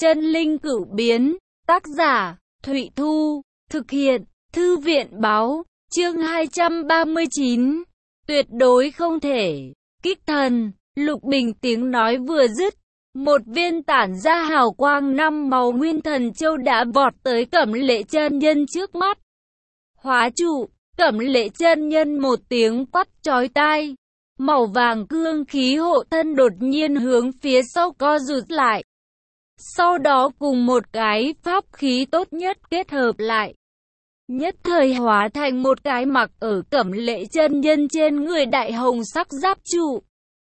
Chân linh cửu biến, tác giả, Thụy Thu, thực hiện, Thư viện báo, chương 239, tuyệt đối không thể, kích thần, Lục Bình tiếng nói vừa dứt, một viên tản ra hào quang năm màu nguyên thần châu đã vọt tới Cẩm Lệ chân nhân trước mắt. Hóa trụ, Cẩm Lệ chân nhân một tiếng quát chói tai, màu vàng cương khí hộ thân đột nhiên hướng phía sau co rụt lại. Sau đó cùng một cái pháp khí tốt nhất kết hợp lại, nhất thời hóa thành một cái mặc ở Cẩm Lệ chân nhân trên người đại hồng sắc giáp trụ.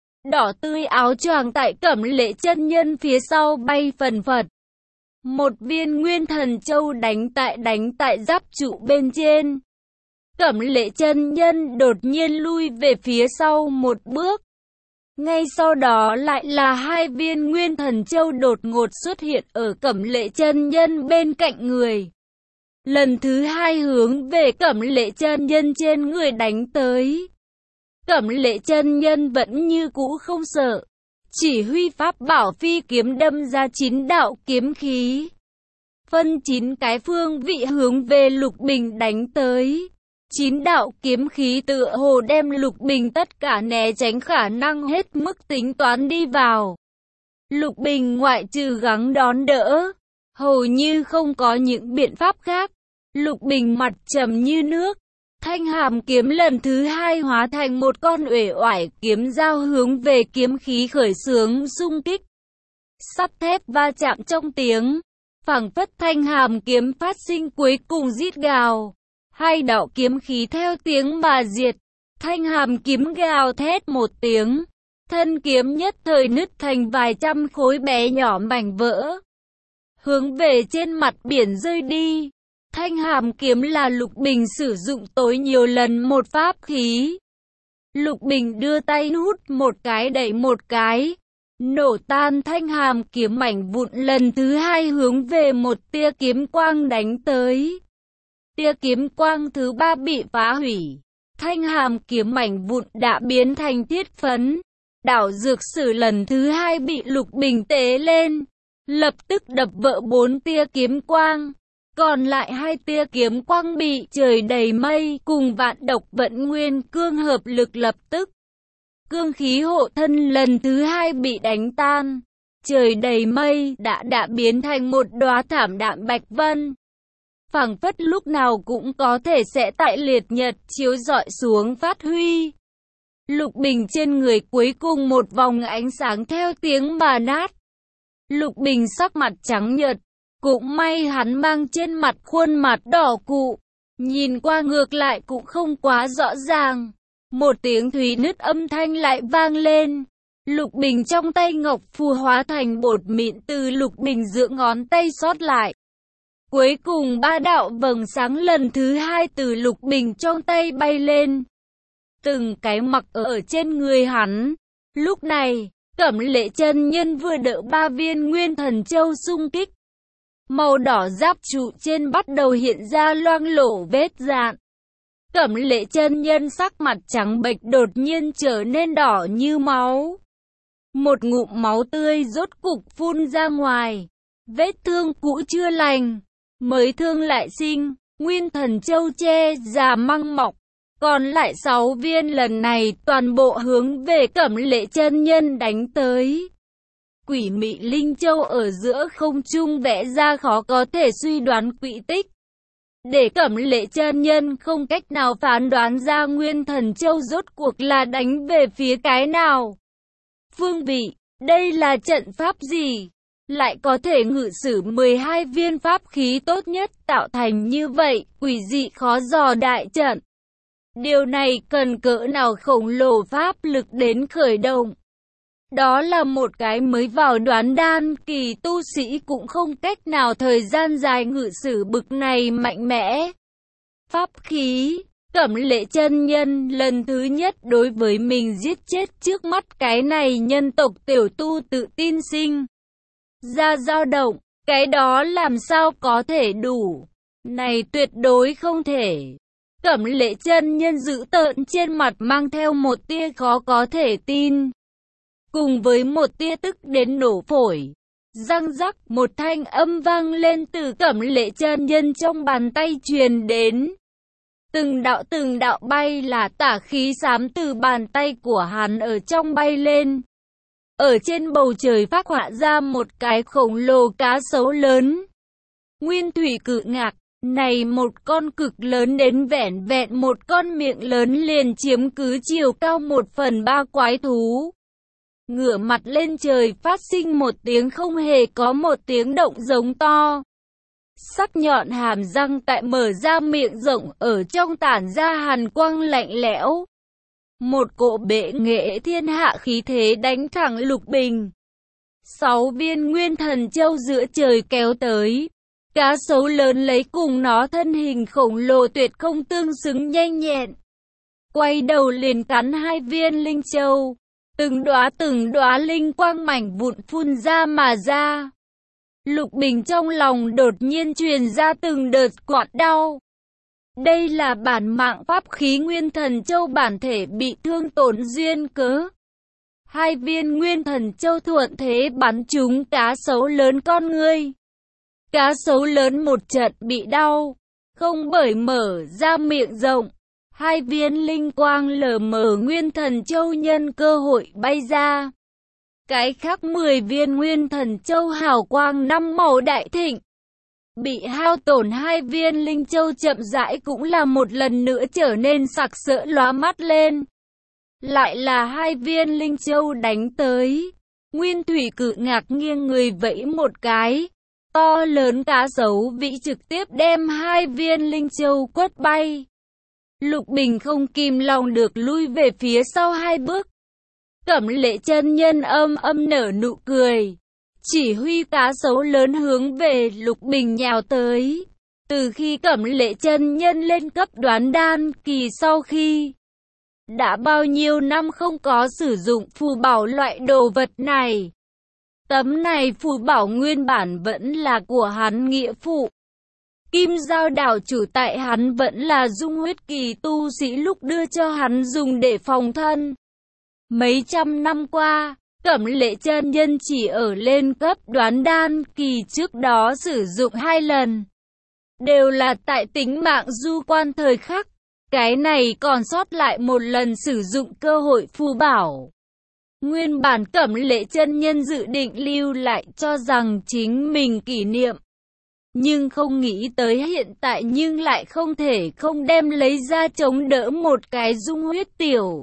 Đỏ tươi áo choàng tại Cẩm Lệ chân nhân phía sau bay phần phật. Một viên nguyên thần châu đánh tại giáp trụ bên trên. Cẩm Lệ chân nhân đột nhiên lui về phía sau một bước. Ngay sau đó lại là hai viên nguyên thần châu đột ngột xuất hiện ở Cẩm Lệ chân nhân bên cạnh người. Lần thứ hai hướng về Cẩm Lệ chân nhân trên người đánh tới. Cẩm Lệ chân nhân vẫn như cũ không sợ, chỉ huy pháp bảo phi kiếm đâm ra 9 đạo kiếm khí, phân 9 cái phương vị hướng về Lục Bình đánh tới. 9 đạo kiếm khí tựa hồ đem Lục Bình tất cả né tránh khả năng hết mức tính toán đi vào. Lục Bình ngoại trừ gắng đón đỡ, hầu như không có những biện pháp khác. Lục Bình mặt trầm như nước, thanh hàm kiếm lần thứ hai hóa thành một con uể oải kiếm dao hướng về kiếm khí khởi xướng xung kích. Sắt thép va chạm trong tiếng, phảng phất thanh hàm kiếm phát sinh cuối cùng rít gào. Hai đạo kiếm khí theo tiếng mà diệt, thanh hàm kiếm gào thét một tiếng, thân kiếm nhất thời nứt thành vài trăm khối bé nhỏ mảnh vỡ, hướng về trên mặt biển rơi đi. Thanh hàm kiếm là Lục Bình sử dụng tối nhiều lần một pháp khí. Lục Bình đưa tay hút một cái đẩy một cái, nổ tan thanh hàm kiếm mảnh vụn lần thứ hai hướng về một tia kiếm quang đánh tới. Tia kiếm quang thứ ba bị phá hủy, thanh hàm kiếm mảnh vụn đã biến thành thiết phấn. Đảo dược sử lần thứ hai bị Lục Bình tế lên, lập tức đập vỡ 4 tia kiếm quang. Còn lại 2 tia kiếm quang bị trời đầy mây cùng vạn độc vận nguyên cương hợp lực lập tức. Cương khí hộ thân lần thứ hai bị đánh tan. Trời đầy mây đã biến thành một đóa thảm đạm bạch vân. Phảng phất lúc nào cũng có thể sẽ tại liệt nhật chiếu rọi xuống phát huy. Lục Bình trên người cuối cùng một vòng ánh sáng theo tiếng mà nát. Lục Bình sắc mặt trắng nhợt. Cũng may hắn mang trên mặt khuôn mặt đỏ cụ, nhìn qua ngược lại cũng không quá rõ ràng. Một tiếng thúy nứt âm thanh lại vang lên. Lục Bình trong tay ngọc phù hóa thành bột mịn từ Lục Bình giữa ngón tay sót lại. Cuối cùng 3 đạo vầng sáng lần thứ hai từ Lục Bình trong tay bay lên. Từng cái mặc ở trên người hắn. Lúc này, Cẩm Lệ chân nhân vừa đỡ 3 viên nguyên thần châu xung kích. Màu đỏ giáp trụ trên bắt đầu hiện ra loang lổ vết rạn. Cẩm Lệ chân nhân sắc mặt trắng bệch đột nhiên trở nên đỏ như máu. Một ngụm máu tươi rốt cục phun ra ngoài. Vết thương cũ chưa lành, mới thương lại sinh. Nguyên thần châu che già măng mọc. Còn lại 6 viên lần này toàn bộ hướng về Cẩm Lệ chân nhân đánh tới. Quỷ mị linh châu ở giữa không trung vẽ ra khó có thể suy đoán quỹ tích, để Cẩm Lệ chân nhân không cách nào phán đoán ra nguyên thần châu rốt cuộc là đánh về phía cái nào. Phương vị, đây là trận pháp gì? Lại có thể ngự sử 12 viên pháp khí tốt nhất tạo thành như vậy, quỷ dị khó dò đại trận. Điều này cần cỡ nào khổng lồ pháp lực đến khởi động. Đó là một cái mới vào đoán đan kỳ tu sĩ cũng không cách nào thời gian dài ngự sử bực này mạnh mẽ. Pháp khí, Cẩm Lệ chân nhân lần thứ nhất đối với mình giết chết trước mắt cái này nhân tộc tiểu tu tự tin sinh ra dao động, cái đó làm sao có thể đủ, này tuyệt đối không thể. Cẩm Lệ chân nhân dữ tợn trên mặt mang theo một tia khó có thể tin, cùng với một tia tức đến nổ phổi. Răng rắc, một thanh âm vang lên từ Cẩm Lệ chân nhân trong bàn tay truyền đến. Từng đạo bay là tả khí xám từ bàn tay của hắn ở trong bay lên. Ở trên bầu trời phác họa ra một cái khổng lồ cá sấu lớn. Nguyên thủy cự ngạc, này một con cực lớn đến vẻn vẹn một con miệng lớn liền chiếm cứ chiều cao 1/3 quái thú. Ngửa mặt lên trời phát sinh một tiếng không hề có một tiếng động giống to. Sắc nhọn hàm răng tại mở ra miệng rộng ở trong tản ra hàn quang lạnh lẽo. Một cỗ bệ nghệ thiên hạ khí thế đánh thẳng Lục Bình. 6 viên nguyên thần châu giữa trời kéo tới. Cá sấu lớn lấy cùng nó thân hình khổng lồ tuyệt không tương xứng nhanh nhẹn. Quay đầu liền cắn 2 viên linh châu. Từng đóa linh quang mảnh vụn phun ra mà ra. Lục Bình trong lòng đột nhiên truyền ra từng đợt quặn đau. Đây là bản mạng pháp khí nguyên thần châu bản thể bị thương tổn duyên cớ. 2 viên nguyên thần châu thuận thế bắn trúng cá sấu lớn con ngươi. Cá sấu lớn một trận bị đau, không bởi mở ra miệng rộng. 2 viên linh quang lờ mờ nguyên thần châu nhân cơ hội bay ra. Cái khác 10 viên nguyên thần châu hào quang 5 màu đại thịnh. Bị hao tổn 2 viên linh châu chậm rãi cũng là một lần nữa trở nên sặc sỡ lóa mắt lên. Lại là 2 viên linh châu đánh tới. Nguyên thủy cự ngạc nghiêng người vẫy một cái. To lớn cá sấu vĩ trực tiếp đem 2 viên linh châu quất bay. Lục Bình không kìm lòng được lui về phía sau 2 bước. Cẩm Lệ chân nhân âm nở nụ cười. Chỉ huy cá sấu lớn hướng về Lục Bình nhào tới. Từ khi Cẩm Lệ chân nhân lên cấp đoán đan kỳ sau khi đã bao nhiêu năm không có sử dụng phù bảo loại đồ vật này. Tấm này phù bảo nguyên bản vẫn là của hắn nghĩa phụ. Kim Giao đảo chủ tại hắn vẫn là dung huyết kỳ tu sĩ lúc đưa cho hắn dùng để phòng thân. Mấy trăm năm qua, Cẩm Lệ chân nhân chỉ ở lên cấp đoán đan kỳ trước đó sử dụng 2 lần. Đều là tại tính mạng du quan thời khắc. Cái này còn sót lại một lần sử dụng cơ hội phù bảo. Nguyên bản Cẩm Lệ chân nhân dự định lưu lại cho rằng chính mình kỷ niệm. Nhưng không nghĩ tới hiện tại nhưng lại không thể không đem lấy ra chống đỡ một cái dung huyết tiểu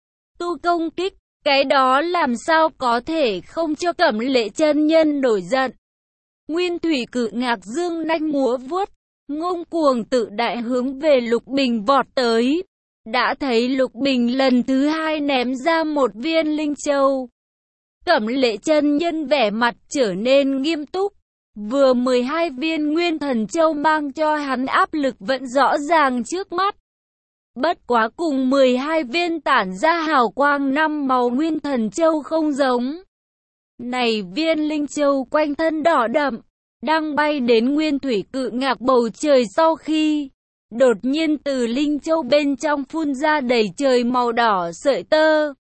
tu công kích. Cái đó làm sao có thể không cho Cẩm Lệ chân nhân nổi giận. Nguyên thủy cự ngạc dương nanh múa vuốt, ngông cuồng tự đại hướng về Lục Bình vọt tới. Đã thấy Lục Bình lần thứ 2 ném ra một viên linh châu. Cẩm Lệ chân nhân vẻ mặt trở nên nghiêm túc. Vừa 12 viên nguyên thần châu mang cho hắn áp lực vẫn rõ ràng trước mắt. Bất quá cùng 12 viên tản ra hào quang 5 màu nguyên thần châu không giống. Này viên linh châu quanh thân đỏ đậm, đang bay đến nguyên thủy cự ngạc bầu trời sau khi đột nhiên từ linh châu bên trong phun ra đầy trời màu đỏ sợi tơ.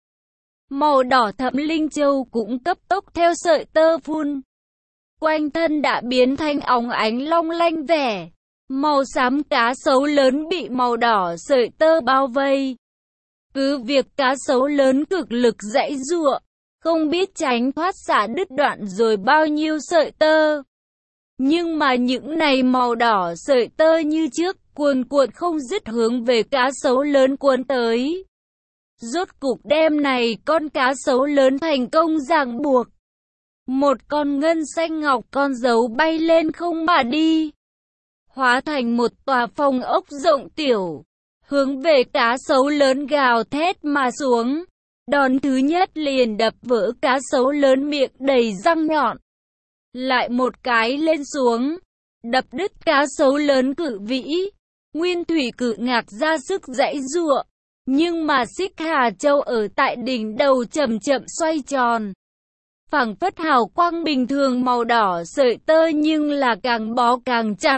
Màu đỏ thẫm linh châu cũng cấp tốc theo sợi tơ phun. Quanh thân đã biến thành óng ánh long lanh vẻ. Màu xám cá sấu lớn bị màu đỏ sợi tơ bao vây. Cứ việc cá sấu lớn cực lực giãy giụa, không biết tránh thoát xả đứt đoạn rồi bao nhiêu sợi tơ. Nhưng mà những này màu đỏ sợi tơ như trước cuồn cuộn không dứt hướng về cá sấu lớn cuốn tới. Rốt cục đêm này con cá sấu lớn thành công ràng buộc. Một con ngân xanh ngọc con dấu bay lên không mà đi. Hóa thành một tòa phòng ốc rộng tiểu. Hướng về cá sấu lớn gào thét mà xuống. Đòn thứ nhất liền đập vỡ cá sấu lớn miệng đầy răng nhọn. Lại một cái lên xuống. Đập đứt cá sấu lớn cự vĩ. Nguyên thủy cự ngạc ra sức giãy giụa. Nhưng mà Xích Hà Châu ở tại đỉnh đầu chậm chậm xoay tròn. Phảng phất hào quang bình thường màu đỏ sợi tơ nhưng là càng bó càng chặt.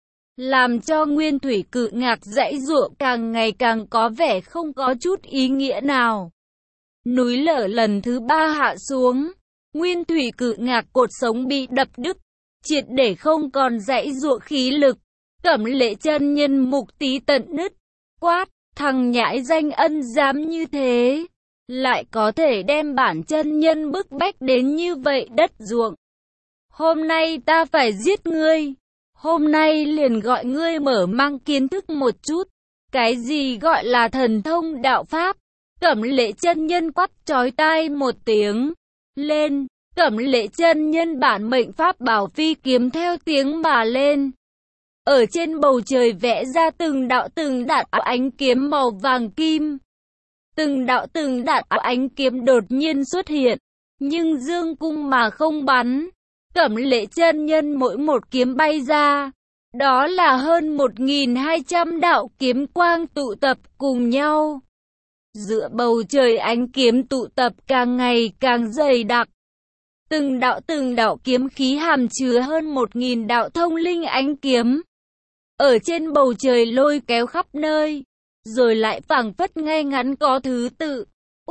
Làm cho nguyên thủy cự ngạc giãy giụa càng ngày càng có vẻ không có chút ý nghĩa nào. Núi lở lần thứ 3 hạ xuống. nguyên thủy cự ngạc cột sống bị đập đứt, triệt để không còn dãy dụa khí lực. Cẩm Lệ chân nhân mục tí tận nứt, quát, thằng nhãi danh ân dám như thế, lại có thể đem bản chân nhân bức bách đến như vậy đất ruộng. Hôm nay ta phải giết ngươi, hôm nay liền gọi ngươi mở mang kiến thức một chút, cái gì gọi là thần thông đạo pháp. Cẩm Lệ chân nhân quát chói tai một tiếng lên, Cẩm Lệ chân nhân bản mệnh pháp bảo phi kiếm theo tiếng mà lên. Ở trên bầu trời vẽ ra từng đạo ánh kiếm màu vàng kim. Từng đạo ánh kiếm đột nhiên xuất hiện, nhưng dương cung mà không bắn. Cẩm Lệ chân nhân mỗi một kiếm bay ra, đó là hơn 1.200 đạo kiếm quang tụ tập cùng nhau. Giữa bầu trời ánh kiếm tụ tập càng ngày càng dày đặc. Từng đạo kiếm khí hàm chứa hơn 1.000 đạo thông linh ánh kiếm. Ở trên bầu trời lôi kéo khắp nơi, rồi lại phảng phất ngay ngắn có thứ tự.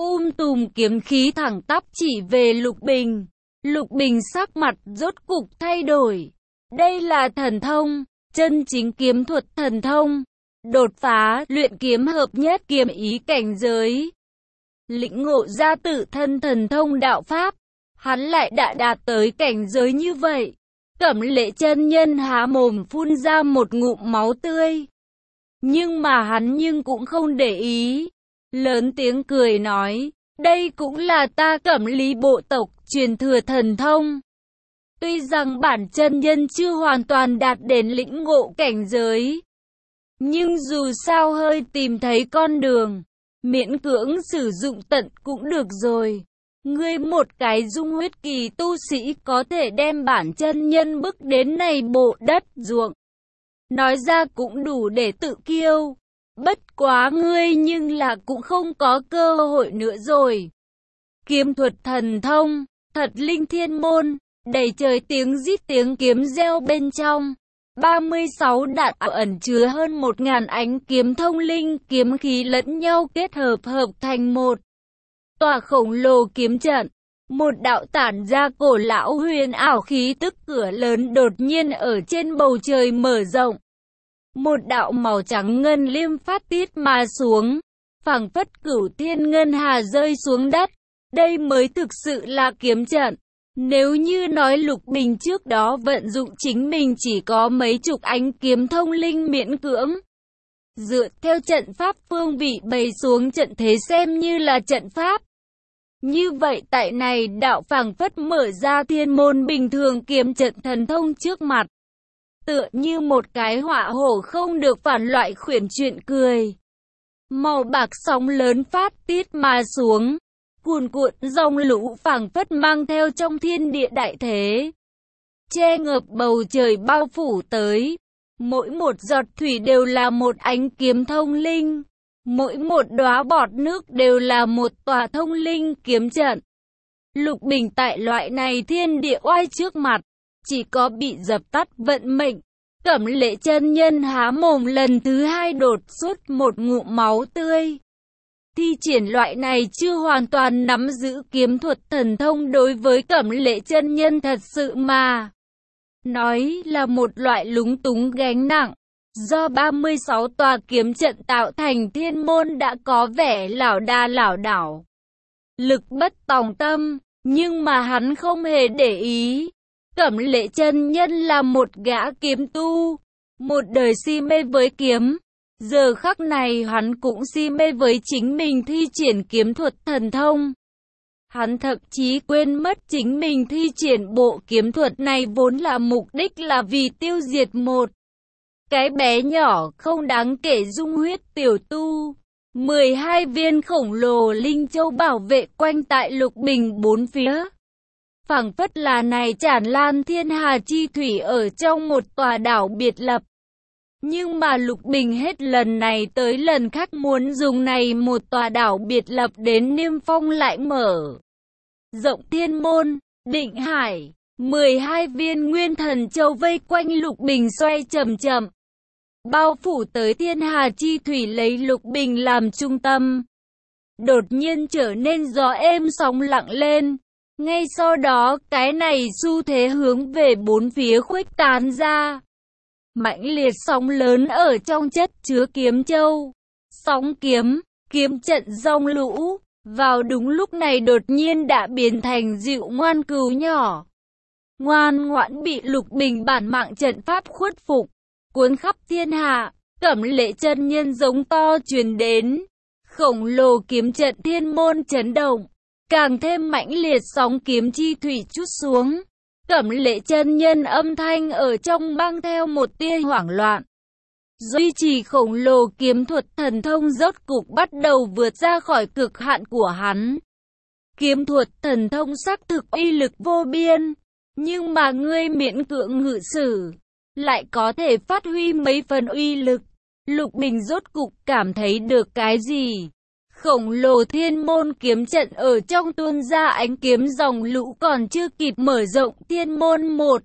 Tùm kiếm khí thẳng tắp chỉ về Lục Bình. Lục Bình sắc mặt rốt cục thay đổi. Đây là thần thông, chân chính kiếm thuật thần thông. Đột phá, luyện kiếm hợp nhất kiếm ý cảnh giới. Lĩnh ngộ ra tự thân thần thông đạo pháp. Hắn lại đã đạt tới cảnh giới như vậy. Cẩm Lệ chân nhân há mồm phun ra một ngụm máu tươi. Nhưng mà hắn cũng không để ý. Lớn tiếng cười nói, đây cũng là ta Cẩm Lý bộ tộc truyền thừa thần thông. Tuy rằng bản chân nhân chưa hoàn toàn đạt đến lĩnh ngộ cảnh giới, nhưng dù sao hơi tìm thấy con đường, miễn cưỡng sử dụng tận cũng được rồi. Ngươi một cái dung huyết kỳ tu sĩ có thể đem bản chân nhân bức đến này bộ đất ruộng. Nói ra cũng đủ để tự kiêu. Bất quá ngươi nhưng là cũng không có cơ hội nữa rồi. Kiếm thuật thần thông, thật linh thiên môn, đầy trời tiếng rít tiếng kiếm reo bên trong. 36 đạn ẩn chứa hơn 1.000 ánh kiếm thông linh, kiếm khí lẫn nhau kết hợp thành một tòa khổng lồ kiếm trận. Một đạo tản ra cổ lão huyền ảo khí tức cửa lớn đột nhiên ở trên bầu trời mở rộng. Một đạo màu trắng ngân liêm phát tiết mà xuống, phảng phất cửu thiên ngân hà rơi xuống đất. Đây mới thực sự là kiếm trận. Nếu như nói Lục Bình trước đó vận dụng chính mình chỉ có mấy chục ánh kiếm thông linh miễn cưỡng, dựa theo trận pháp phương vị bày xuống trận thế xem như là trận pháp. Như vậy tại này đạo phảng phất mở ra thiên môn bình thường kiếm trận thần thông trước mặt. Tựa như một cái họa hổ không được phản loại khuyển chuyện cười. Màu bạc sóng lớn phát tiết mà xuống. Cuồn cuộn dòng lũ phảng phất mang theo trong thiên địa đại thế. Che ngập bầu trời bao phủ tới. Mỗi một giọt thủy đều là một ánh kiếm thông linh. Mỗi một đóa bọt nước đều là một tòa thông linh kiếm trận. Lục Bình tại loại này thiên địa oai trước mặt, chỉ có bị dập tắt vận mệnh. Cẩm Lệ chân nhân há mồm lần thứ hai đột xuất một ngụm máu tươi. Thi triển loại này chưa hoàn toàn nắm giữ kiếm thuật thần thông đối với Cẩm Lệ chân nhân thật sự mà nói là một loại lúng túng gánh nặng. Do 36 tòa kiếm trận tạo thành thiên môn đã có vẻ lảo đà lảo đảo, lực bất tòng tâm, nhưng mà hắn không hề để ý. Cẩm Lệ chân nhân là một gã kiếm tu, một đời si mê với kiếm. Giờ khắc này hắn cũng si mê với chính mình thi triển kiếm thuật thần thông. Hắn thậm chí quên mất chính mình thi triển bộ kiếm thuật này vốn là mục đích là vì tiêu diệt một cái bé nhỏ không đáng kể dung huyết tiểu tu. 12 viên khổng lồ linh châu bảo vệ quanh tại Lục Bình bốn phía. Phảng phất là này tràn lan thiên hà chi thủy ở trong một tòa đảo biệt lập. Nhưng mà Lục Bình hết lần này tới lần khác muốn dùng này một tòa đảo biệt lập đến niêm phong lại mở rộng thiên môn, định hải. 12 viên nguyên thần châu vây quanh Lục Bình xoay chậm chậm, bao phủ tới thiên hà chi thủy lấy Lục Bình làm trung tâm. Đột nhiên trở nên gió êm sóng lặng lên. Ngay sau đó, cái này xu thế hướng về bốn phía khuếch tán ra. Mãnh liệt sóng lớn ở trong chất chứa kiếm châu. Sóng kiếm, kiếm trận dòng lũ, vào đúng lúc này đột nhiên đã biến thành dịu ngoan cừu nhỏ. Ngoan ngoãn bị Lục Bình bản mạng trận pháp khuất phục, cuốn khắp thiên hạ. Cẩm Lệ chân nhân giống to truyền đến, khổng lồ kiếm trận thiên môn chấn động, càng thêm mãnh liệt sóng kiếm chi thủy trút xuống. Cẩm Lệ chân nhân âm thanh ở trong mang theo một tia hoảng loạn. Duy trì khổng lồ kiếm thuật thần thông rốt cục bắt đầu vượt ra khỏi cực hạn của hắn. Kiếm thuật thần thông xác thực uy lực vô biên, nhưng mà ngươi miễn cưỡng ngự sử, lại có thể phát huy mấy phần uy lực. Lục Bình rốt cục cảm thấy được cái gì? Khổng lồ thiên môn kiếm trận ở trong tuôn ra ánh kiếm dòng lũ còn chưa kịp mở rộng thiên môn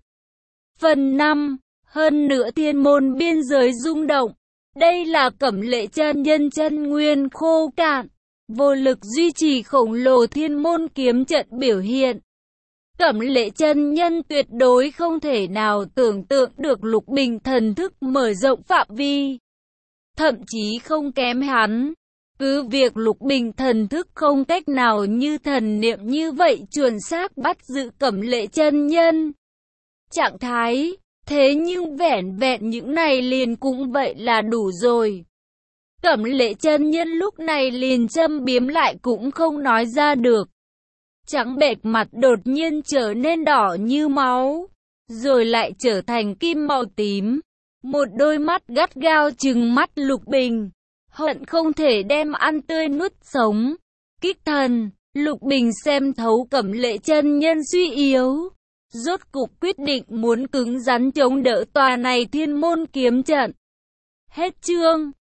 1/5, hơn nữa thiên môn biên giới rung động. Đây là Cẩm Lệ chân nhân chân nguyên khô cạn, vô lực duy trì khổng lồ thiên môn kiếm trận biểu hiện. Cẩm Lệ chân nhân tuyệt đối không thể nào tưởng tượng được Lục Bình thần thức mở rộng phạm vi, thậm chí không kém hắn. Cứ việc Lục Bình thần thức không cách nào như thần niệm như vậy chuẩn xác bắt giữ Cẩm Lệ chân nhân trạng thái, thế nhưng vẻn vẹn những này liền cũng vậy là đủ rồi. Cẩm Lệ chân nhân lúc này liền châm biếm lại cũng không nói ra được. Trắng bệch mặt đột nhiên trở nên đỏ như máu, rồi lại trở thành kim màu tím. Một đôi mắt gắt gao trừng mắt Lục Bình, hận không thể đem ăn tươi nuốt sống. Kích thần, Lục Bình xem thấu Cẩm Lệ chân nhân suy yếu, rốt cục quyết định muốn cứng rắn chống đỡ tòa này thiên môn kiếm trận. Hết chương.